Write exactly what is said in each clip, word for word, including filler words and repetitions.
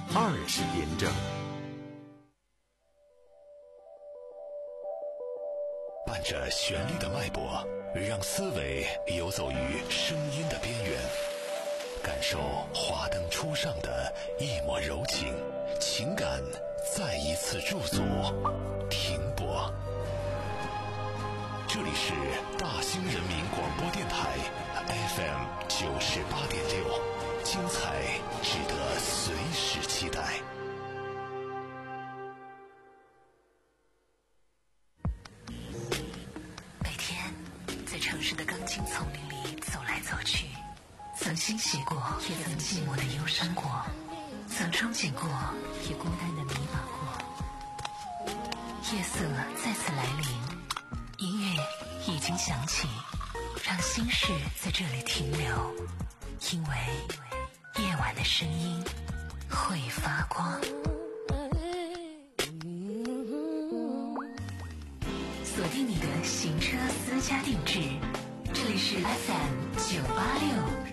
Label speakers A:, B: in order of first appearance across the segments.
A: 二十点整。
B: 伴着旋律的脉搏，让思维游走于声音的边缘，感受华灯初上的一抹柔情，情感再一次驻足停泊。这里是大兴人民广播电台 F M 九十八点六，精彩值得随时期待。
C: 每天在城市的钢筋丛林里走来走去，曾欣喜过，也曾寂寞的忧伤过，曾憧憬过，也孤单的迷茫过。夜色再次来临，音乐已经响起，让心事在这里停留，因为夜晚的声音会发光。锁定你的行车私家定制，这里是 F M 九八六。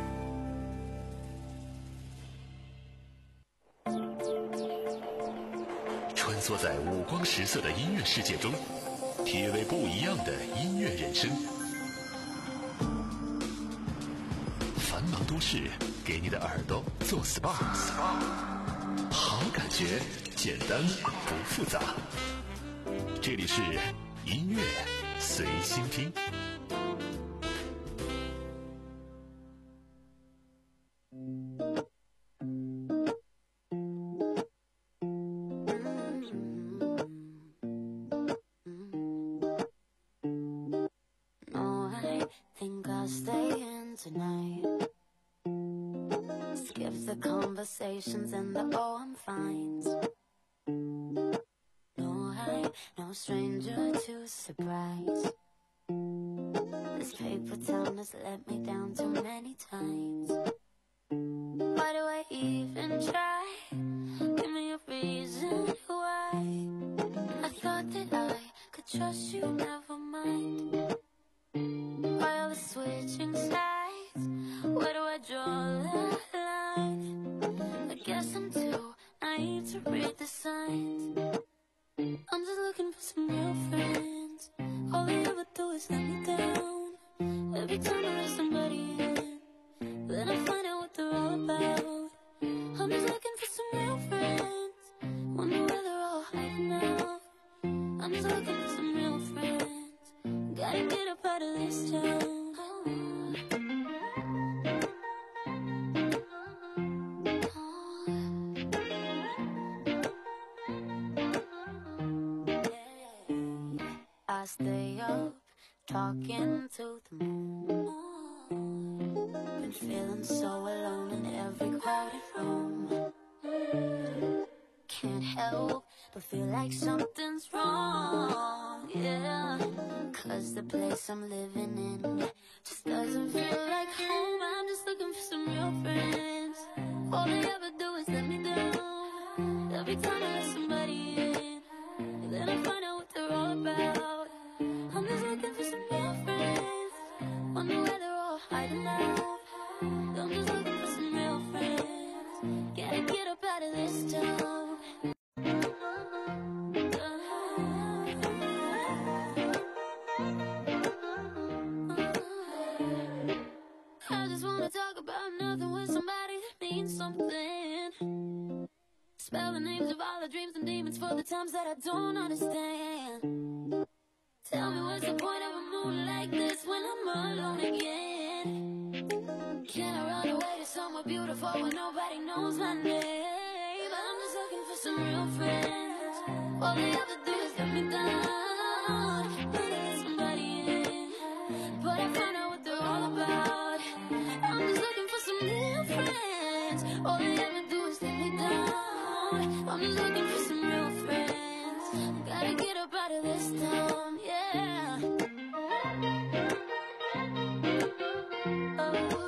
B: 穿梭在五光十色的音乐世界中，体味不一样的音乐人生。繁忙都市给你的耳朵做 S P A， 好感觉简单不复杂。这里是音乐随心听。
D: Conversations and the oh I'm fines. No, I no stranger to surprise. This paper town has let me down too many times. Why do I even try? Give me a reason why. I thought that I could trust you, never mind. Why all the switching sides? Where do I draw the line? I guess I'm too naive to read the signs. I'm just looking for some real friends. All they ever do is let me down. Every time I let somebody in, then I find out what they're all about. I'm just looking for some real friends. Wonder where they're all hiding out. I'm just looking for some real friends. Gotta get up out of this town. I stay up, talking to the moon. Been feeling so alone in every crowded room. Can't help but feel like something's wrong, yeah. Cause the place I'm living in just doesn't feel like home. I'm just looking for some real friends. All they ever do is let me down. Every time I let somebody in, then I find out what they're all about. I'm just looking for some real friends. Wonder where they're all hiding out. I'm just looking for some real friends. Gotta get up out of this town. I just wanna talk about nothing with somebody that means something. Spell the names of all the dreams and demons for the times that I don't understand. Tell me what's the point of a moon like this when I'm alone again? Can I run away to somewhere beautiful where nobody knows my name? I'm just looking for some real friends. All they ever do is let me down. Wanna let somebody in, but I find out what they're all about. I'm just looking for some real friends. All they ever do is let me down. I'm just looking for some real friends. Gotta get up out of this town, yeah. Oh.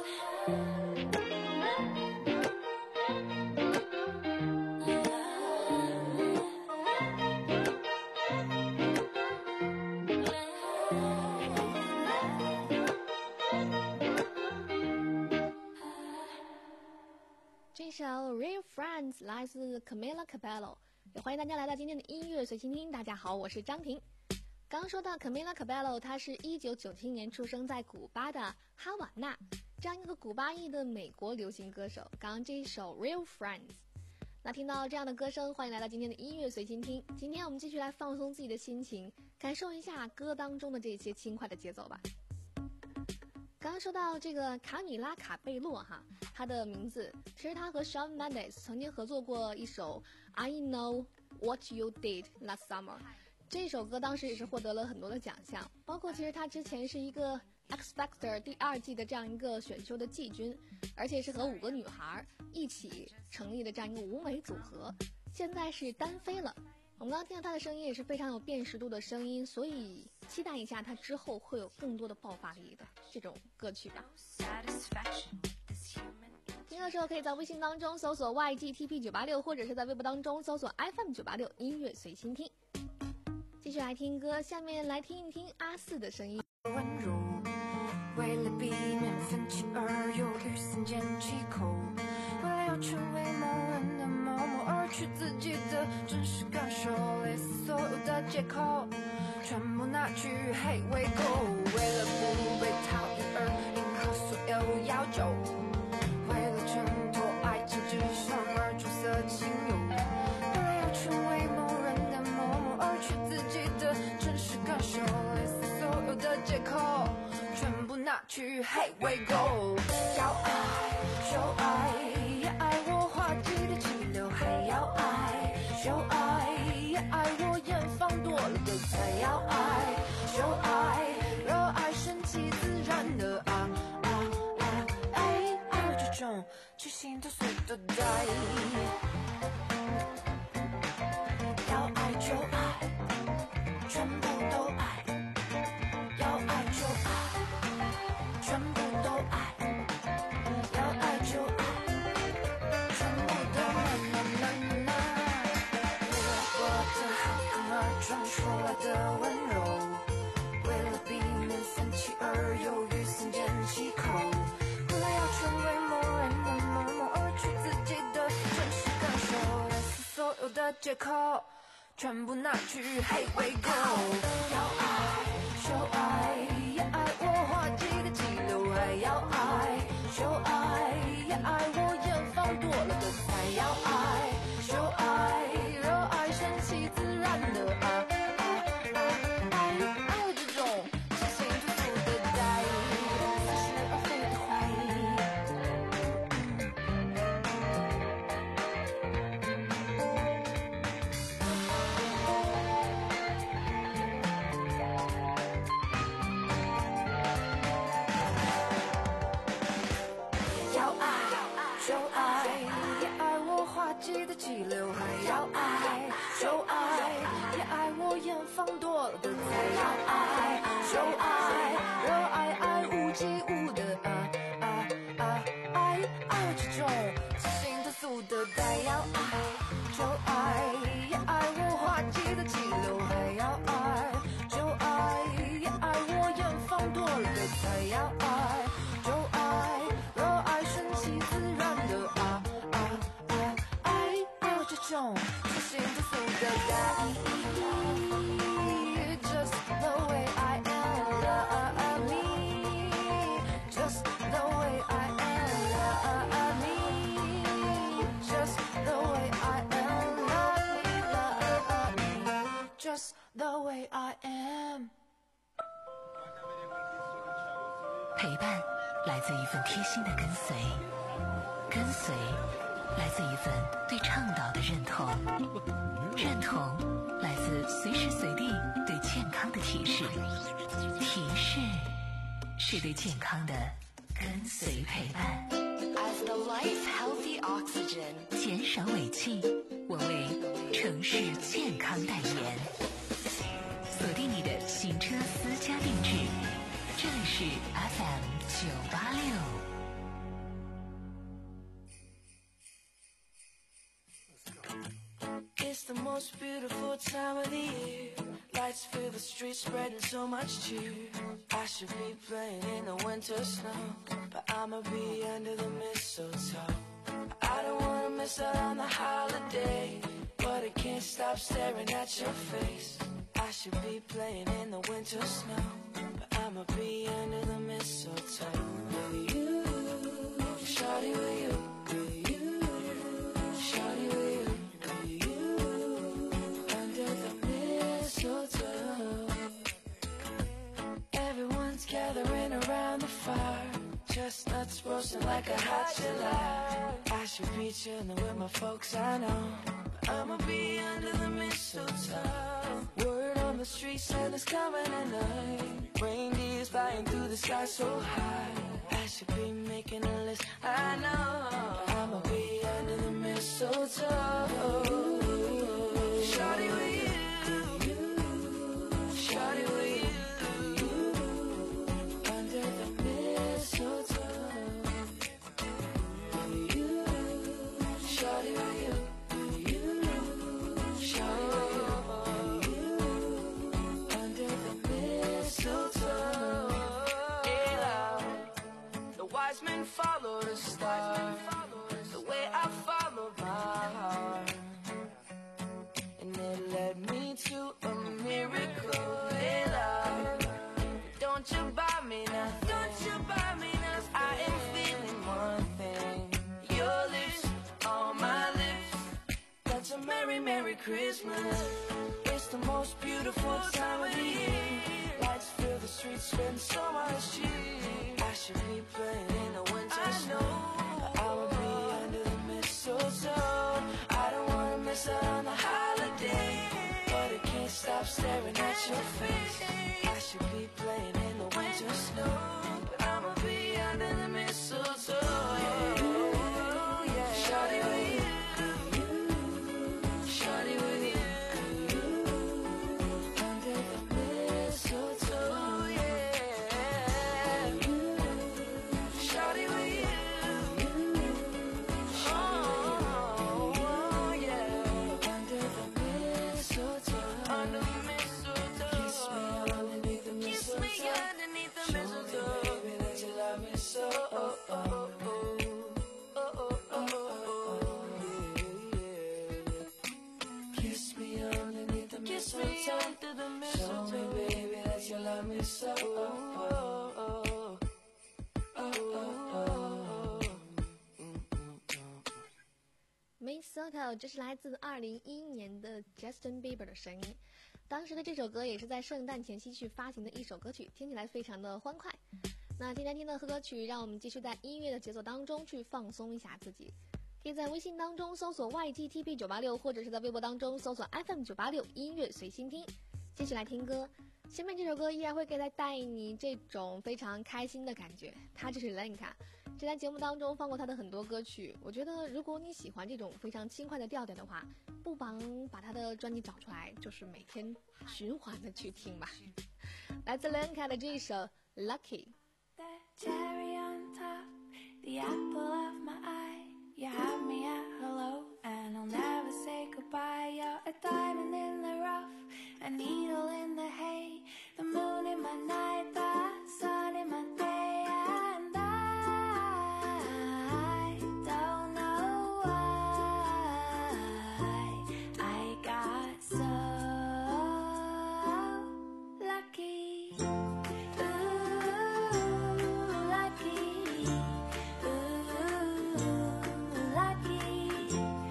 E: 这首 Real Friends
A: Friends 来自 Camila Cabello， 也欢迎大家来到今天的音乐随心听。大家好，我是张婷。刚刚说到 Camila Cabello， 她是一九九七年出生在古巴的哈瓦那，这样一个古巴裔的美国流行歌手。刚刚这一首 Real Friends， 那听到这样的歌声，欢迎来到今天的音乐随心听。今天我们继续来放松自己的心情，感受一下歌当中的这些轻快的节奏吧。刚刚说到这个卡米拉卡贝洛哈，她的名字其实她和 Shawn Mendes 曾经合作过一首 I Know What You Did Last Summer， 这首歌当时也是获得了很多的奖项，包括其实她之前是一个 X Factor 第二季的这样一个选秀的季军，而且是和五个女孩一起成立的这样一个舞美组合，现在是单飞了。我们刚刚听到她的声音也是非常有辨识度的声音，所以期待一下她之后会有更多的爆发力的这种歌曲吧。听的时候可以在微信当中搜索 Y G T P 九八六， 或者是在微博当中搜索 F M 九八六 音乐随心听。继续来听歌，下面来听一听阿四的声音。
E: 温柔，为了避免分歧而犹豫三缄其口，为了要成为某人的某某而去自己的真实感受，类似所有的借口全部拿去黑喂狗，为了不被讨厌而迎合所有要求，为了挣脱爱情之上而出色情友，为了要成为某人的某某而去自己的真实感受，类似所有的借口全部拿去黑喂狗，要爱就爱，也爱我滑稽的气流，还要爱就爱，也爱我远方多了的才要爱就爱，热爱顺其自然的啊啊啊爱，爱这种去心都碎的带，要爱就爱，全部都爱，要爱就爱，全部都爱，要爱就爱，全部都那那那那，为了我的好看而装出来的温柔，为了避免分歧而犹豫三缄其口，为了要成为某人的某某而去自己的真实感受，类似所有的借口全部拿去黑喂狗，要爱就爱，也爱我滑稽的气流，还要爱就爱，也爱我远方多了的才要爱就爱，热爱顺其自然的啊啊啊爱，爱这种痴心突突的带，似是而非的怀疑。要爱就爱，也爱我滑稽的气流，还要爱就爱，也爱我远方多了的才要爱就爱，热爱爱无际无的啊啊啊爱，爱这种痴心特俗的带，要爱就爱，也爱我滑稽的气流，还要爱就爱，也爱我远方多了的才要爱就爱，热爱顺其自然的啊啊啊爱，爱这种痴心特俗的带，Just the way I am, love me. Just the way I am, love me. Just the way I am, love me, love me. Just the way I am.
C: 陪伴来自一份贴心的跟随，跟随来自一份对倡导的认同，认同来自随时随地对健康的提示，提示是对健康的跟随陪伴。
F: As the life healthy oxygen，
C: 减少尾气，我为城市健康代言。锁定你的行车私家定制，这里是 F M 九八六。
E: It's the most beautiful time of the year. Lights fill the streets, spreading so much cheer. I should be playing in the winter snow, but I'ma be under the mistletoe. I don't wanna miss miss out on the holiday, but I can't stop staring at your face. I should be playing in the winter snow, but I'ma be under the mistletoe. With you, shawty, with you, with you, shawty, with you, with you, under the mistletoe. Everyone's gathering around the fire, chestnuts roasting like a hot July. I should be chilling with my folks, I know, but I'ma be under the mistletoe. Word on the street, Santa's coming at night. Reindeer's flying through the sky so high. I should be making a list, I know, but I'ma be under the mistletoe. Shawty with you, shawty with you, under the mistletoe. With you, shawty with you, you, shawty with you, under the mistletoe. Hey, love, the wise men follow the star, the way I followed my heart, and it led me to a miracle. Hey, love, don't you buy me now, don't you buy me now. I am feeling one thing, your lips on my lips. That's a merry, merry Christmas. It's the most beautiful time of the year. Lights fill the streets, spend so much cheer. I should be playing in the winter snow, but I will be under the mistletoe. I don't wanna miss out on the holiday, but I can't stop staring at your face. I should be playing in the winter snow, but I'ma be under the mistletoe. Yeah, yeah. Shawty with you, shawty with you, under the mistletoe. Yeah, shawty with you, oh yeah, under the mistletoe, under the mistletoe. Kiss me underneath the mistletoe, kiss me underneath the mistletoe. Show me, baby, that you love me so. Oh, oh, oh, oh, oh, oh, oh, yeah. Kiss me underneath the mistletoe, show me, baby, that you love me so. Oh, oh, oh, oh, oh, oh, oh.
A: Mistletoe， 这是来自二零一一年的 Justin Bieber 的声音。当时的这首歌也是在圣诞前夕去发行的一首歌曲，听起来非常的欢快。那今天听的歌曲，让我们继续在音乐的节奏当中去放松一下自己。可以在微信当中搜索 Y G T P 九八六， 或者是在微博当中搜索 F M 九八六音乐随心听。继续来听歌，下面这首歌依然会给它带你这种非常开心的感觉。它就是 Lenka， 这在节目当中放过他的很多歌曲。我觉得如果你喜欢这种非常轻快的调调的话，不妨把他的专辑找出来，就是每天循环的去听吧。来自 Lenka 的这一首 Lucky。That
E: cherry on top, the apple of my eye. You have me at hello, and I'll never say goodbye. You're a diamond in the rough, a needle in the hay, the moon in my night, the sun in my day, and I don't know why I got so lucky. Ooh, lucky. Ooh, lucky.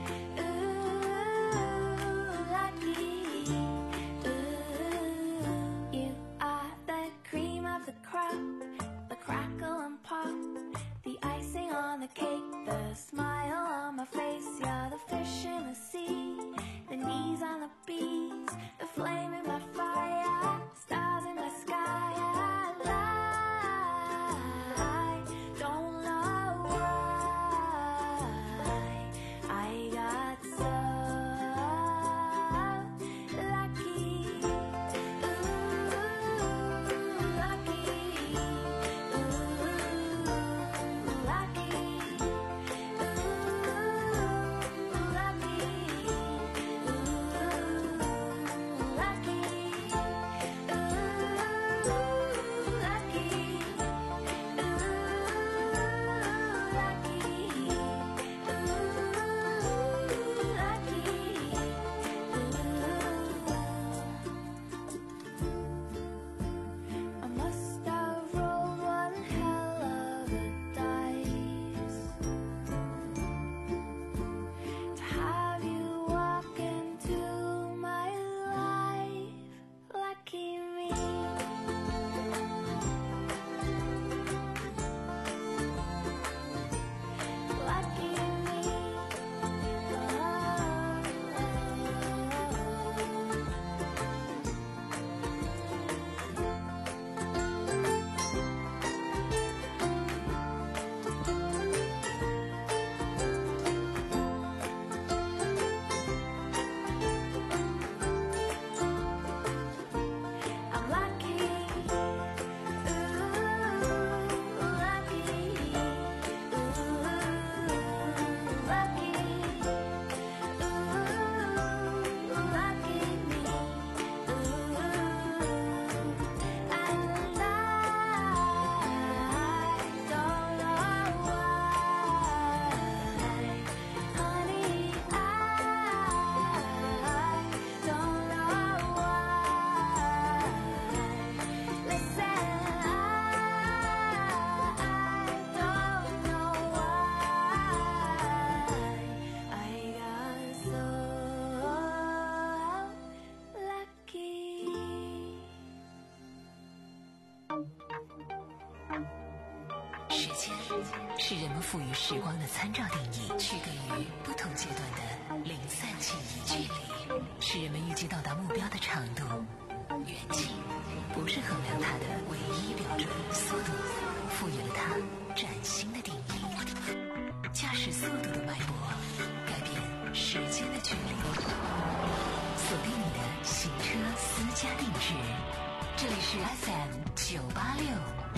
C: 是人们赋予时光的参照定义，区隔于不同阶段的零散记忆。距离是人们预计到达目标的长度，远近不是衡量它的唯一标准。速度赋予了它崭新的定义，驾驶速度的脉搏改变时间的距离。锁定你的行车私家定制，这里是 F M 九八六。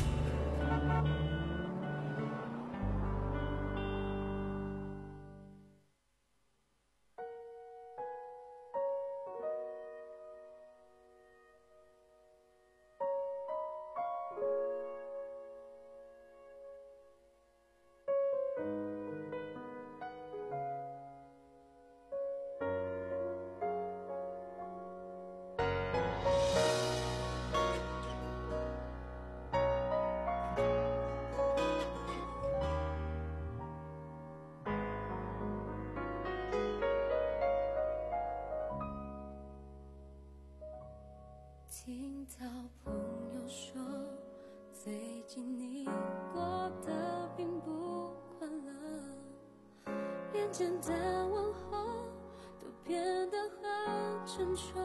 G: 听到朋友说，最近你过得并不快乐，连简单问候都变得很沉重。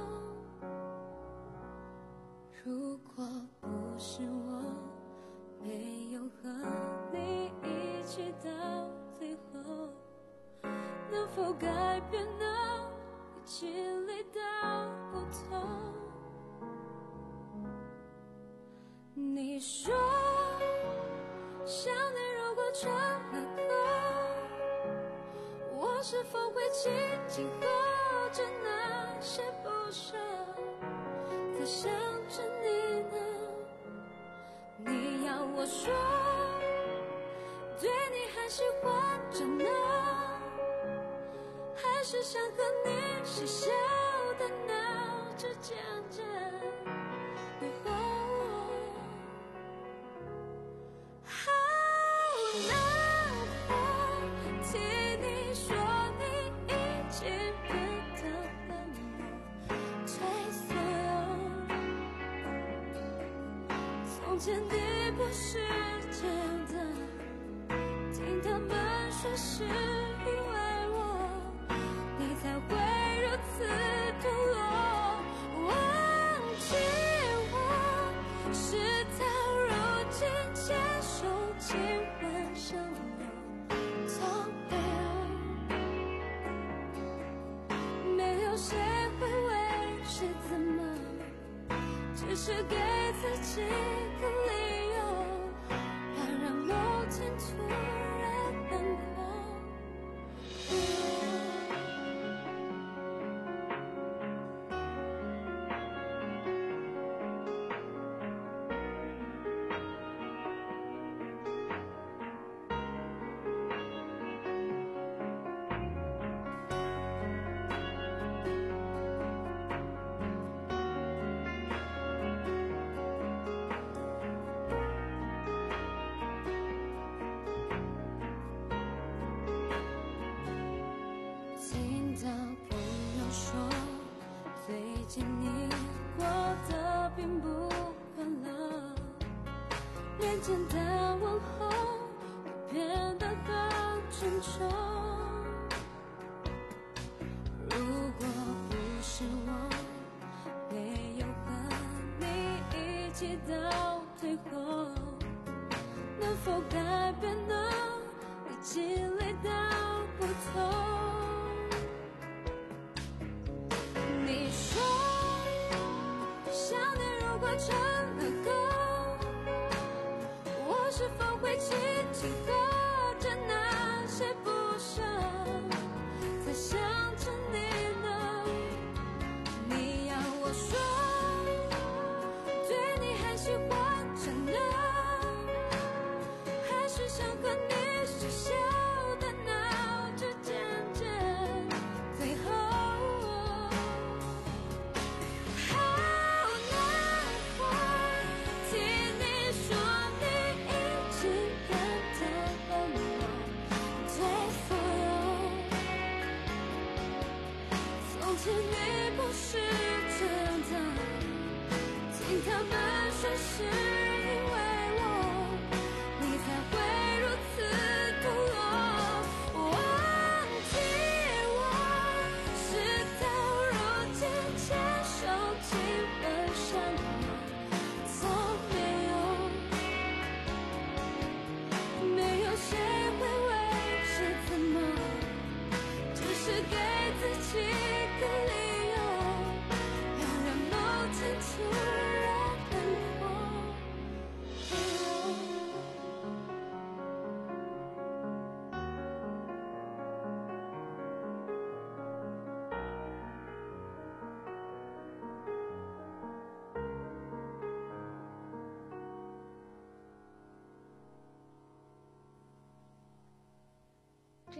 G: 如果不是我没有和你一起到最后，能否改变呢？已经累到不同。你说想念如果成了空，我是否会紧紧握着那些不舍，在想着你呢？你要我说对你还喜欢着呢，还是想和你嬉笑的闹着讲着以后好难过，听你说你已经变得冷漠退缩，从前你不是这样的，听他们说是因为我你才会如此堕落，忘记我事到如今牵手亲吻上了从没有没有谁会为谁怎么，只是给自己个理由，怕让某天突然难过。听到朋友说，最近你过得并不快乐，连简单问候都变得很沉重。如果不是我没有和你一起到最后，能否改变呢？已经累到不同。你说想念如果成了功，我是否会紧紧握着那些不舍，在想着你呢？你要我说对你还喜欢着呢，还是想和你嬉笑的闹着讲着最后好难过，听你说你已经变得冷漠退缩，从前你不是这样的，听他们说是因为我你才会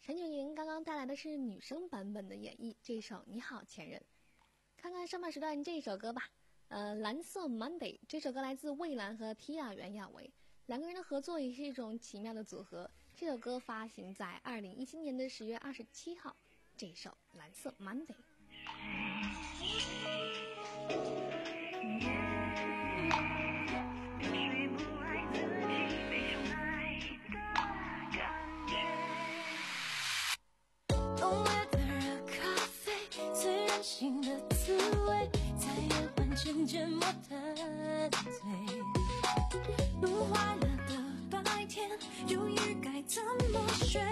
A: 陈俊莹刚刚带来的是女生版本的演绎，这首《你好前任》。看看上半时段这首歌吧，呃，蓝色 Monday 这首歌来自蔚蓝和 Tia 袁娅维，两个人的合作也是一种奇妙的组合。这首歌发行在二零一七年的十月二十七号，这首蓝色 Monday。
G: 新的滋味在夜晚渐渐磨淡醉，弄坏了的白天犹豫该怎么选。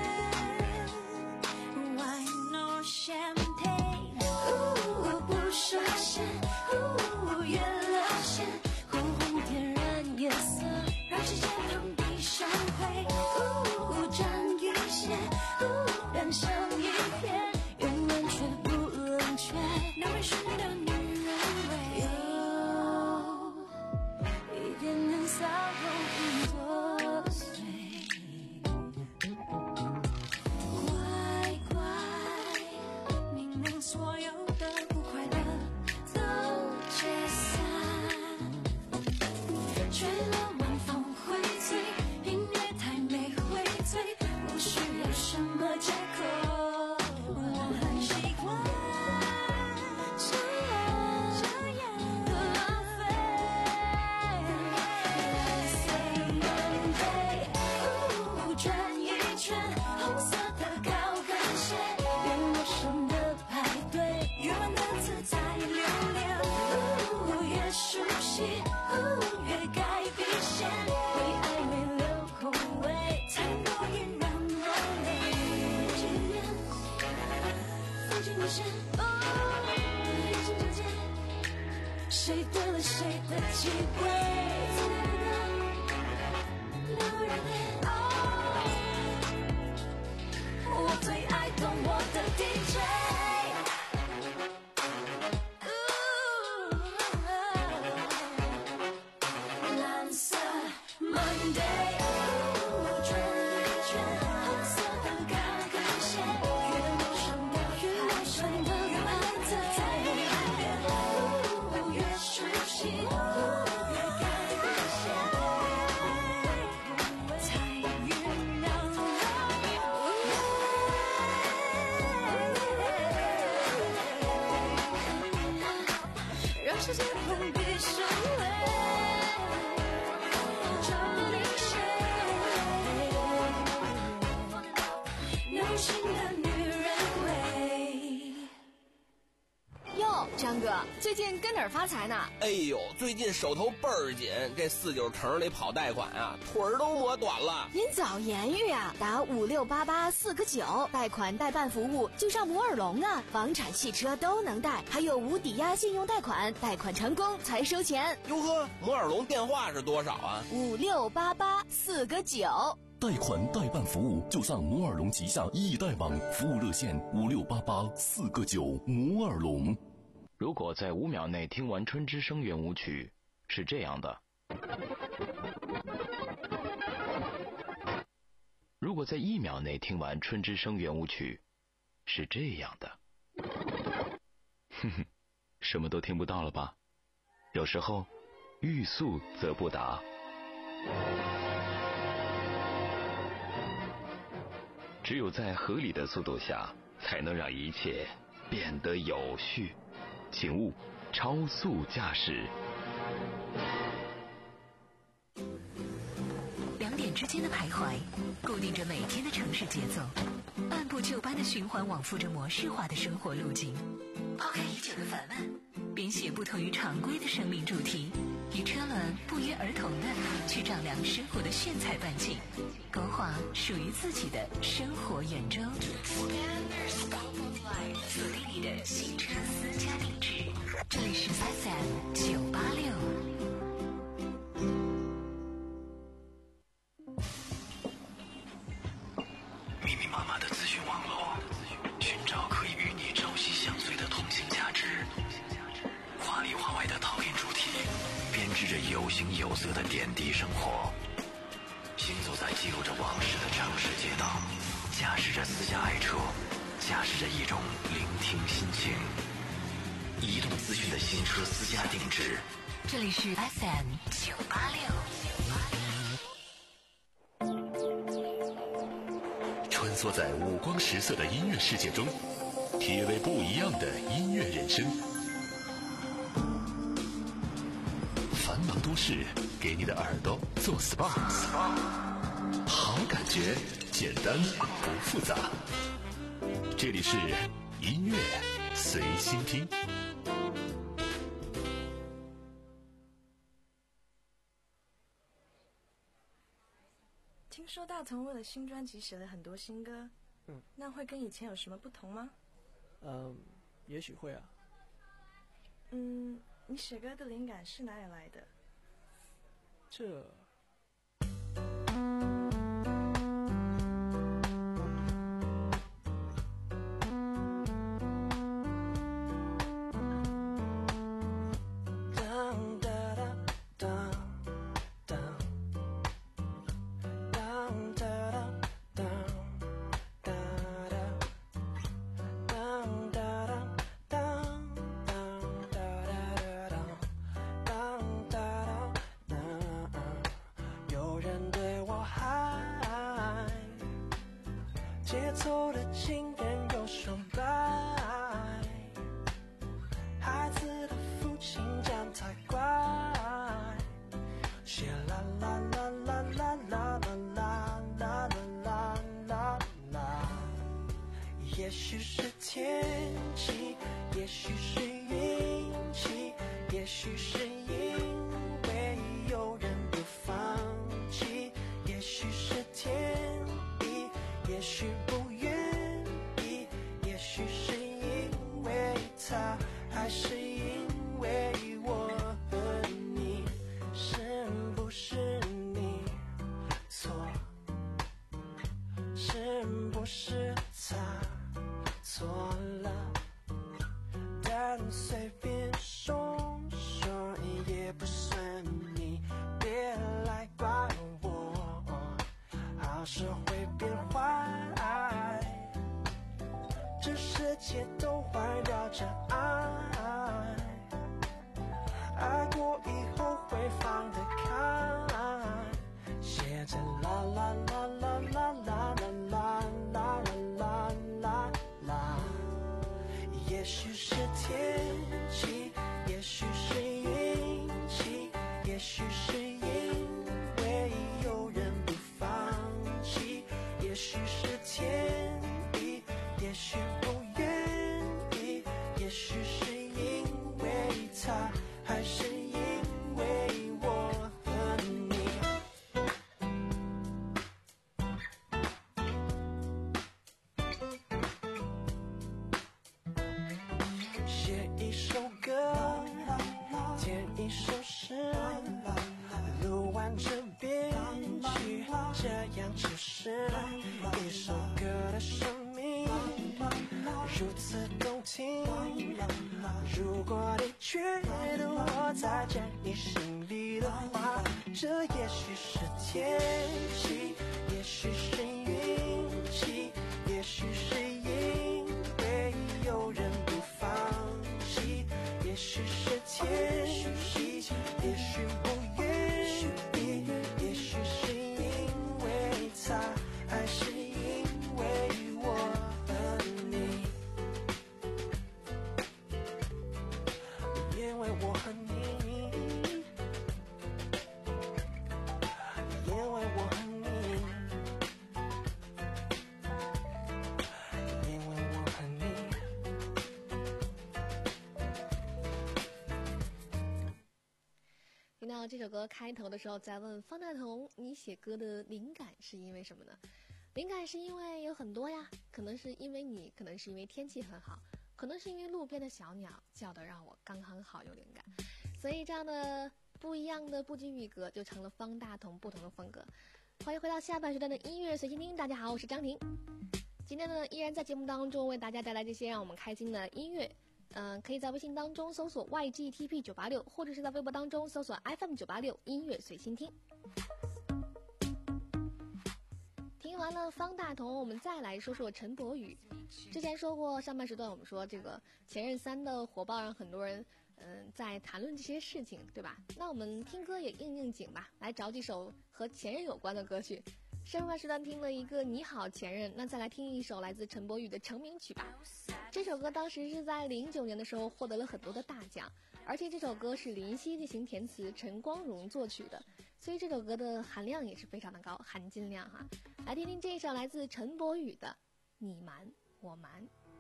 G: Why no champagne？ 我不设限，越了线，红红点燃夜色，让世界碰壁相会，沾一些，染上一片。 那微醺的女人味，有一点点骚动作祟，乖乖，明明所有的不快乐都解散，吹了晚风会醉，音乐太美会醉，不需要什么借口，我很习惯。 谁对了谁的机会？我最爱懂我的 D J。蓝色 Monday。 世界碰壁相会，找你谁？有心的女人味。
F: 哟，张哥，最近跟哪儿发财呢？
H: 哎呦，最近手头倍儿紧，这四九城里跑贷款啊，腿儿都磨短了。
F: 您早言语啊，打五六八八四个九，贷款代办服务就上摩尔龙啊，房产、汽车都能贷，还有无抵押信用贷款，贷款成功才收钱。
H: 哟呵，摩尔龙电话是多少啊？
F: 五六八八四个九。
B: 贷款代办服务就上摩尔龙旗下易贷网，服务热线五六八八四个九。摩尔龙。
I: 如果在五秒内听完《春之声》圆舞曲，是这样的；如果在一秒内听完《春之声》圆舞曲，是这样的。哼哼，什么都听不到了吧？有时候，欲速则不达。只有在合理的速度下，才能让一切变得有序。请勿超速驾驶。
C: 两点之间的徘徊，固定着每天的城市节奏，按部就班的循环往复着模式化的生活路径。抛开已久的烦闷，编写不同于常规的生命主题，与车轮不约而同的去丈量生活的炫彩半径，勾画属于自己的生活圆周。锁定你的新车私家定制，这里是 F M 九八六。
B: 密密麻麻的资讯网络，寻找可以与你朝夕相随的通信价值。华里华外的讨论主题，编织着有形有色的点滴生活。行走在记录着往事的城市街道， 驾驶着私家爱车，驾驶着一种聆听心情。移动资讯的新车私家定制，
C: 这里是 F M 九八六。
B: 穿梭在五光十色的音乐世界中，体味不一样的音乐人生。繁忙都市给你的耳朵做 S P A， 好感觉，简单不复杂。这里是音乐随心听。
J: 听说大同为了新专辑写了很多新歌，嗯，那会跟以前有什么不同吗？
K: 嗯，也许会啊。
J: 嗯，你写歌的灵感是哪里来的？
K: 这。
E: 节奏的情人有双白，孩子的父亲讲太乖，写啦啦啦啦啦啦啦啦啦啦啦。也许是天气，也许是运气，也许是因为有人不放弃，也许是天意，也许不愿意，也许是因为他，还是因为我和你，是不是你错，是不是他错了，但随便说说也不算你，别来怪我，好事会变坏，这世界都环绕着爱，爱过以后会放得开，写着啦啦啦啦啦啦啦啦啦啦啦。也许是天气，也许是运气，也许是因为有人不放弃，也许是天意，也许不愿意，也许是因为他，还是因为我和你。写一首歌，填一首诗，录完这编曲，这样就是一首歌的生命，如此动听。如果你觉得我在讲你心里的话，这也许是天气，也许是运气，也许是因为有人不放弃，也许是天意，也许不愿意，也许是因为他，还是因为我和你，因为我和你，因为我和你，因为我和你。
A: 听到这首歌开头的时候，在问方大同，你写歌的灵感是因为什么呢？灵感是因为有很多呀，可能是因为你，可能是因为天气很好，可能是因为路边的小鸟叫得让我刚刚好有灵感，所以这样的不一样的不拘一格就成了方大同不同的风格。欢迎回到下半时段的音乐随心听，大家好，我是张婷。今天呢，依然在节目当中为大家带来这些让我们开心的音乐。嗯、呃，可以在微信当中搜索 Y G T P 九八六，或者是在微博当中搜索 F M 九八六音乐随心听。听听完了方大同，我们再来说说陈柏宇。之前说过，上半时段我们说这个《前任三》的火爆让很多人嗯在谈论这些事情，对吧？那我们听歌也应应景吧，来找几首和前任有关的歌曲。上半时段听了一个《你好前任》，那再来听一首来自陈柏宇的成名曲吧。这首歌当时是在零九年的时候获得了很多的大奖，而且这首歌是林夕进行填词，陈光荣作曲的，所以这首歌的含量也是非常的高，含金量哈。来听听这一首来自陈柏宇的《你瞒我瞒》。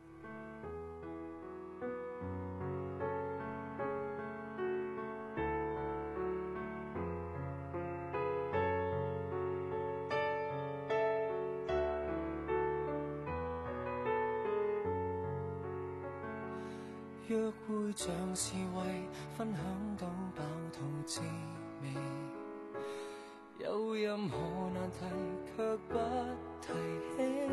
L: 約會像是為分享到飽肚滋味，有任何難題卻不提起，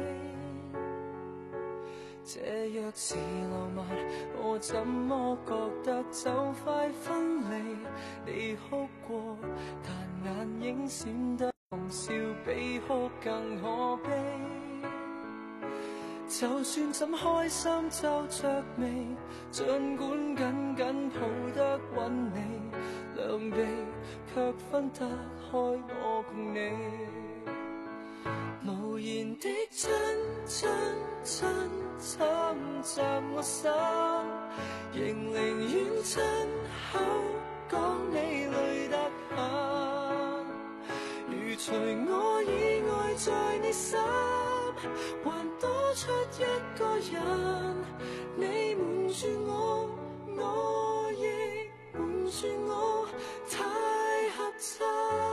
L: 這若是浪漫，我怎麼覺得就快分離？你哭過，但眼影閃得紅笑比哭更可悲，就算怎開心皺着眉，儘管緊緊抱得穩你，兩臂卻分得開我共你。無言的親親親侵襲我心，仍寧願親口講你累得很，如除我以外在你心，還多出一個人，你瞞住我，我亦瞞住我，太合襯。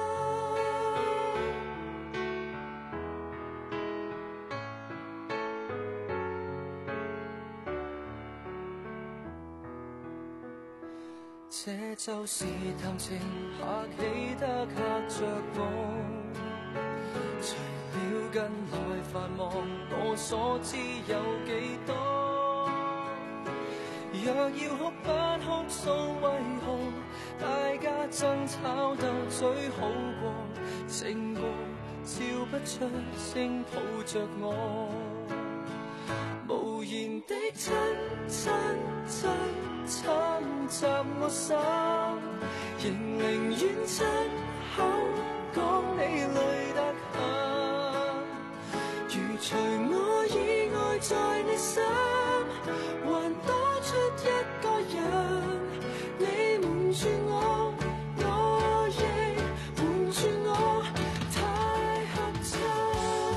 L: 這就是談情客氣得嚇着我，除了近來繁忙，我所知有幾多？若要哭不哭訴，為何大家爭吵鬥嘴好過？靜過笑不出聲抱着我，無言的親親親侵襲我心，仍寧願親口講你累得很，如除我以外在你心，還多出一個人，你瞞住我，我亦瞞住我，太合襯。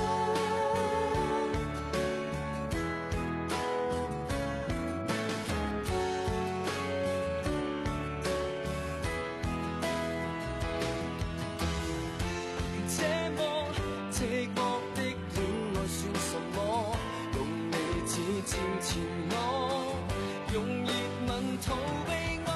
L: 漸前我用熱吻逃避我，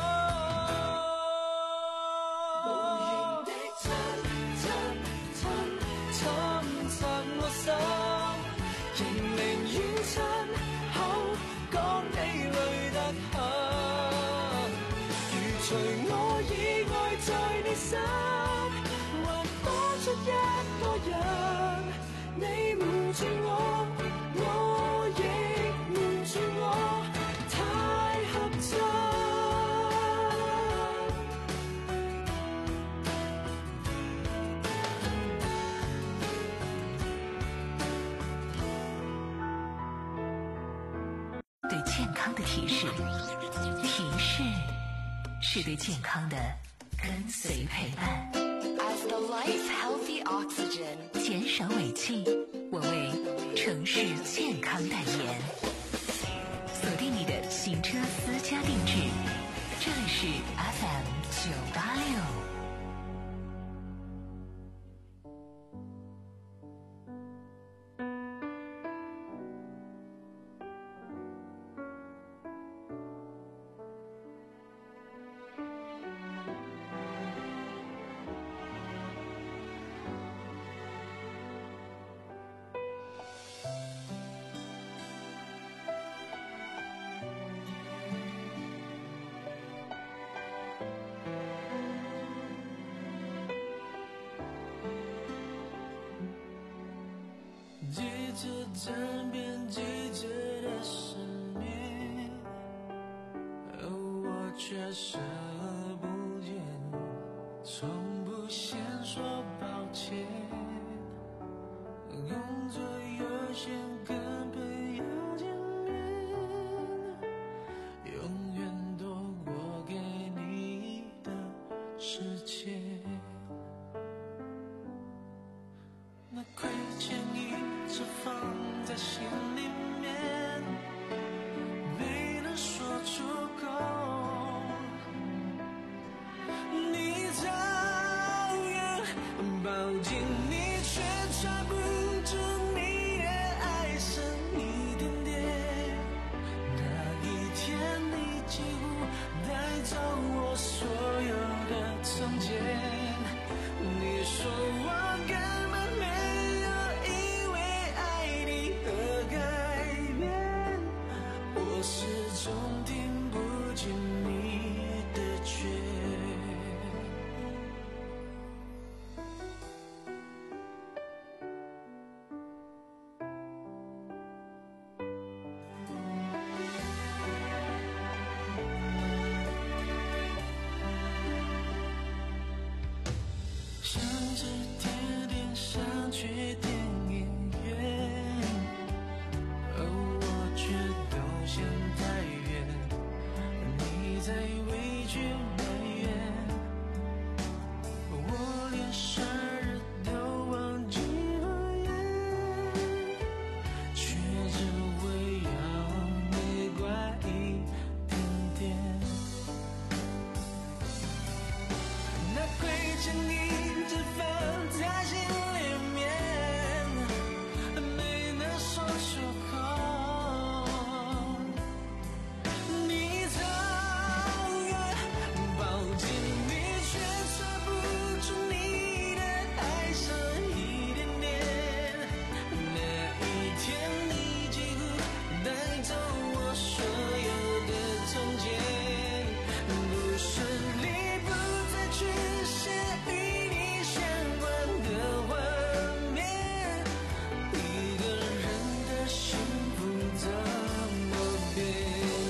L: 無言的親親親侵襲我心，仍寧願親口講你累得很，如除我以外在你心，還多出一個人，你瞞住我，我亦住我，太合襯。
C: 对健康的提示，提示是对健康的跟随陪伴。As the lights healthy oxygen， 减少尾气，我为城市健康代言。锁定你的行车私家定制，这里是 F M 九八六。
L: 次枕边记着的失眠，而我却视而不见，从不先说抱歉，工作有限，跟朋友见面，永远多过给你的时间。那亏欠一直放在心里面，没能说出口。你早远抱紧你，却抓不住你的爱剩一点点。那一天你几乎带走我所有的从前，你说我根本没有因为爱你而改变，我始终听不进你的劝。想着点点想去电影院，而我却都嫌太远。你在委屈埋怨，我连生日都忘记了耶，却只会要你乖一点点。那亏欠你只放在心里面，没能说出口。你早远抱紧你，却抓不住你的爱剩一点点。那一天你几乎带走我所有的从前，不顺利不再去写与你相关的画面，一个人的幸福怎么变？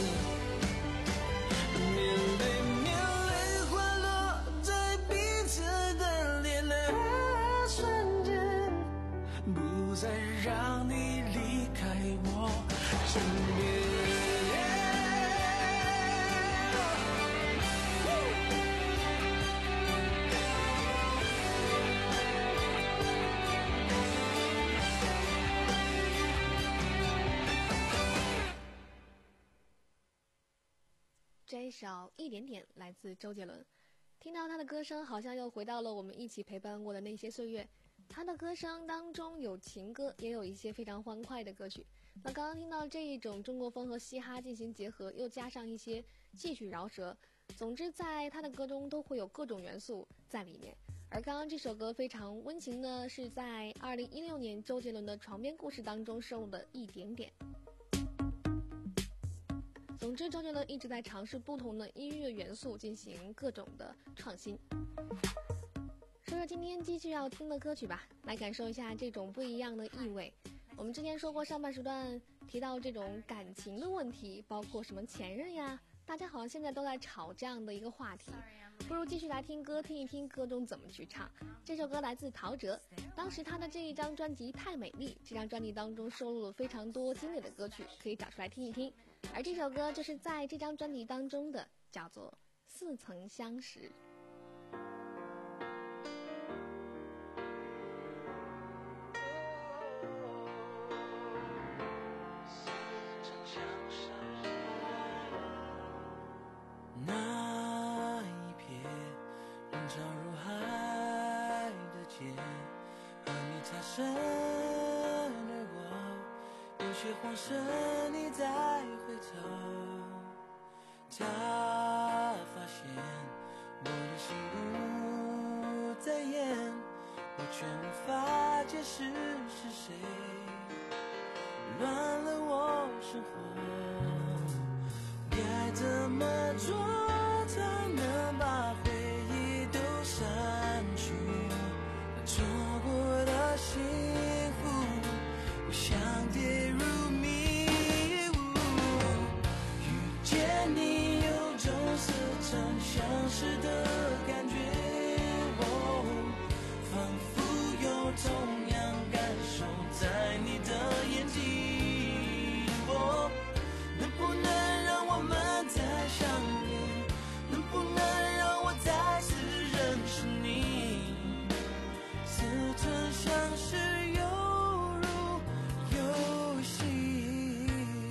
L: 面对面泪滑落在彼此的脸的瞬间，不再让你离开我身边。
A: 这一首《一点点》来自周杰伦，听到他的歌声，好像又回到了我们一起陪伴过的那些岁月。他的歌声当中有情歌，也有一些非常欢快的歌曲。那刚刚听到这一种中国风和嘻哈进行结合，又加上一些戏曲饶舌，总之在他的歌中都会有各种元素在里面。而刚刚这首歌非常温情呢，是在二零一六年周杰伦的《床边故事》当中收录的一点点。总之，周杰伦一直在尝试不同的音乐元素，进行各种的创新。说说今天继续要听的歌曲吧，来感受一下这种不一样的意味。我们之前说过，上半时段提到这种感情的问题，包括什么前任呀，大家好像现在都在吵这样的一个话题。不如继续来听歌，听一听歌中怎么去唱。这首歌来自陶喆，当时他的这一张专辑《太美丽》，这张专辑当中收录了非常多经典的歌曲，可以找出来听一听。而这首歌就是在这张专辑当中的，叫做《似曾相识》。
L: 那一瞥人潮如海的街，和你擦身而过，有些慌神你再回头，他发现我的心不再演，我却无法解释是谁乱了我生活，该怎么做才能把回忆都删除？错过的幸福，我想相识的感觉，哦，仿佛有同样感受在你的眼睛，哦，能不能让我们再相遇？能不能让我再次认识你？似曾相识，犹如游戏。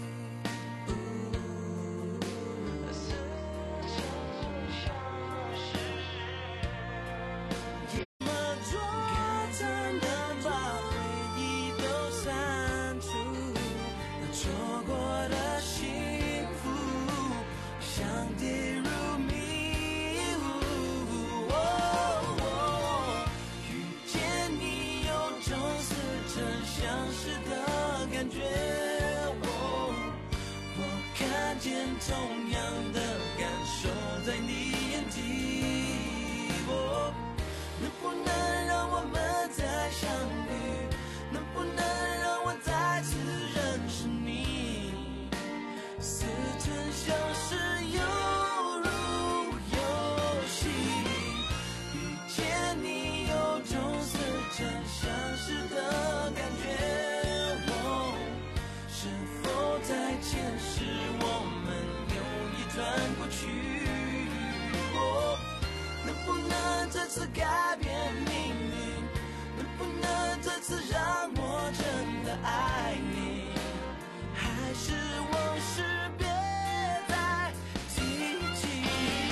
L: 怎么做才能把回忆都删除？那错过的幸福，像跌入迷雾。哦，遇见你有种似曾相识的感觉。哦，我看见同样的感受在你眼底。哦，能不能让我们再相遇？能不能让我再次认识你？似曾相识，犹如游戏。遇见你有种似曾相识的感觉。哦，是否在前世我们有一段过去？哦，能不能这次改变命运？能不能这次让我真的爱你？还是往事别再提起。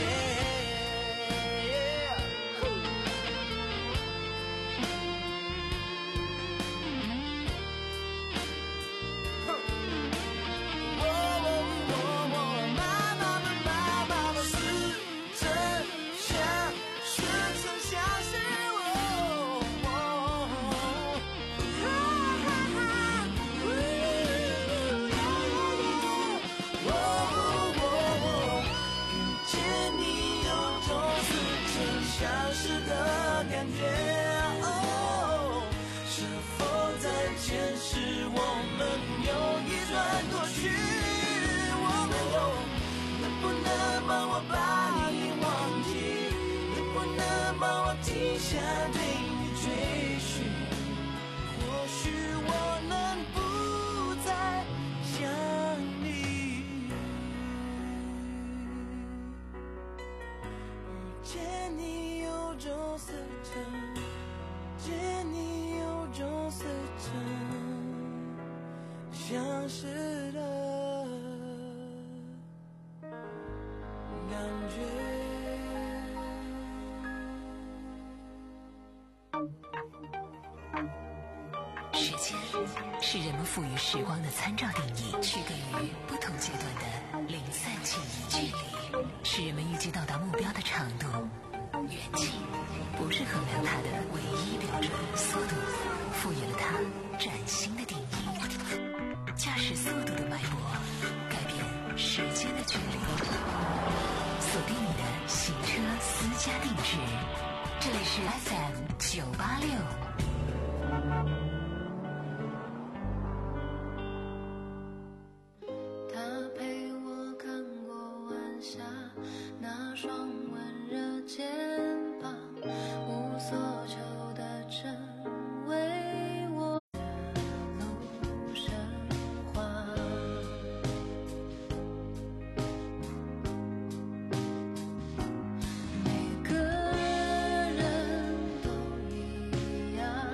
L: 相识的感觉，哦，是否在前世我们有一段过去？我们有，能不能帮我把你忘记？能不能帮我停下对你追寻？或许我能不再想你。遇见你有种似曾，见你有种似曾相识的感觉。
C: 时间是人们赋予时光的参照定义，区隔于不同阶段的零散记忆。距离是人们预计到达目标的长度，远近不是衡量它的唯一标准。速度赋予了它崭新的定义。驾驶速度的脉搏改变时间的距离。锁定你的行车私家定制，这里是 F M 九八六。
G: 他陪我看过晚霞，那双温热肩膀，无所求的成为我路生花。每个人都一样。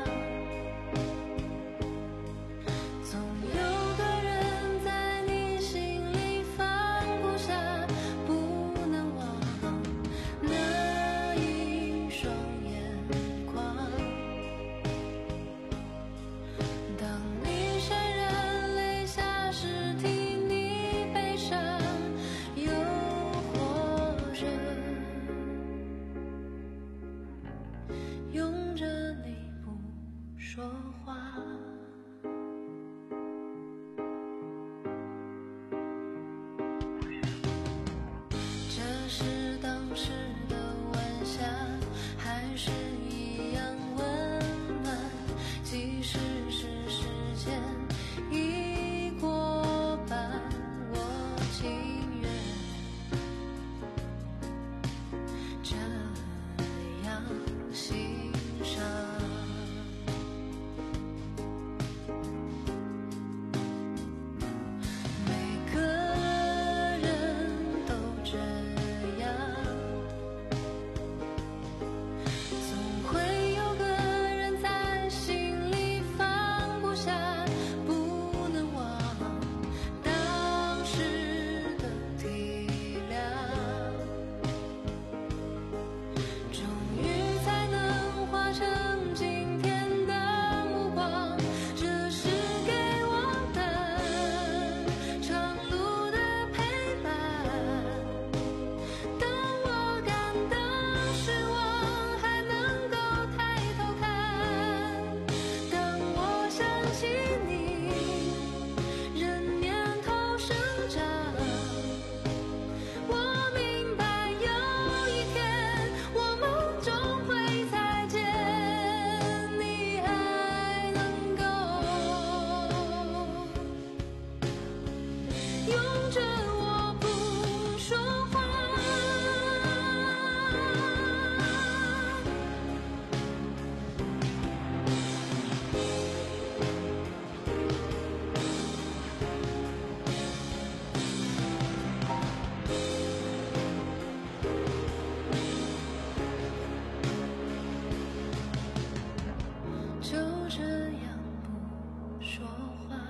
G: 就这样不说话，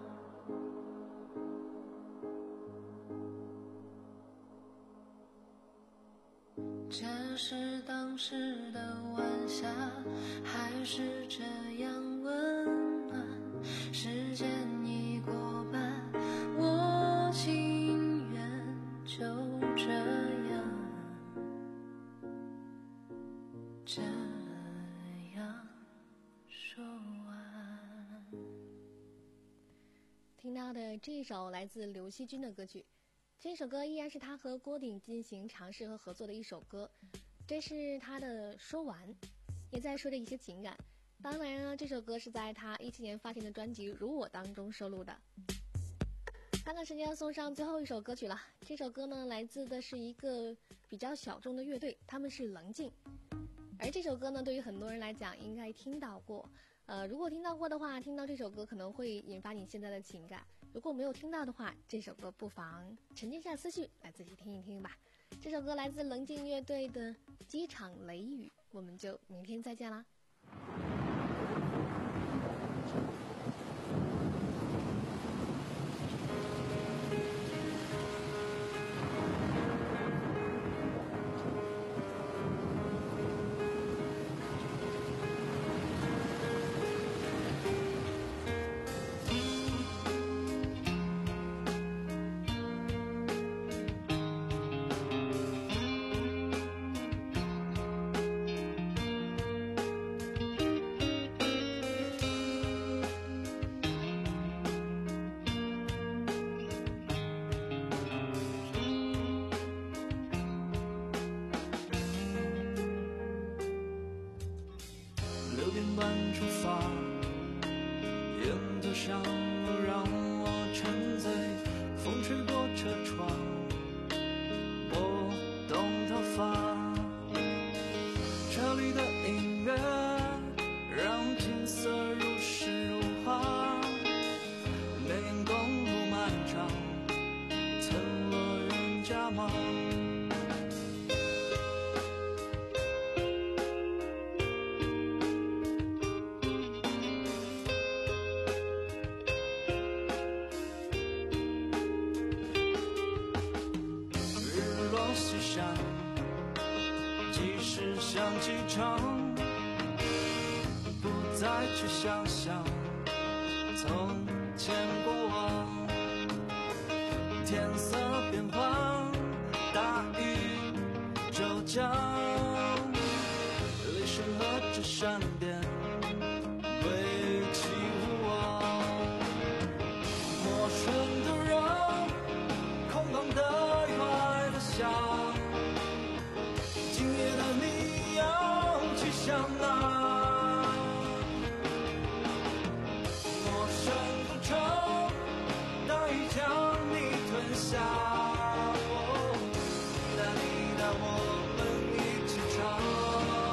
G: 这是当时的晚霞，还是这样温暖？时间已过半，我情愿就这样，这样说完。
A: 听到的这一首来自刘惜君的歌曲，这首歌依然是他和郭顶进行尝试和合作的一首歌，这是他的《说完》，也在说着一些情感。当然呢，这首歌是在他一七年发行的专辑《如我》当中收录的。看看时间要送上最后一首歌曲了，这首歌呢来自的是一个比较小众的乐队，他们是棱镜。而这首歌呢，对于很多人来讲应该听到过，呃，如果听到过的话，听到这首歌可能会引发你现在的情感；如果没有听到的话，这首歌不妨沉淀下思绪来仔细听一听吧。这首歌来自棱镜乐队的《机场雷雨》，我们就明天再见啦。
L: 六点半出发，沿途上路让我沉醉，风吹过车窗，拨动头发，车里的音乐让景色如诗如画，内沿公路漫长，曾落人家吗？西山，即使像机场，不再去想象从前过往。天色变幻，大雨骤降，雷声和着闪电归期无望。陌生的人，空荡的远的想，今夜的你要去向哪？陌生的城，大雨将你吞下。哦，滴答滴答，我们一起唱。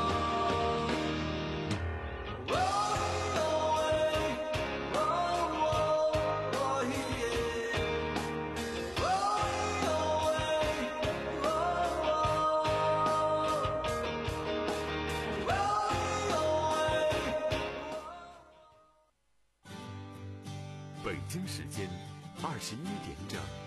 L: 哦哦喂，哦哦哦耶，哦哦喂，哦哦。
B: 北京时间二十一点整。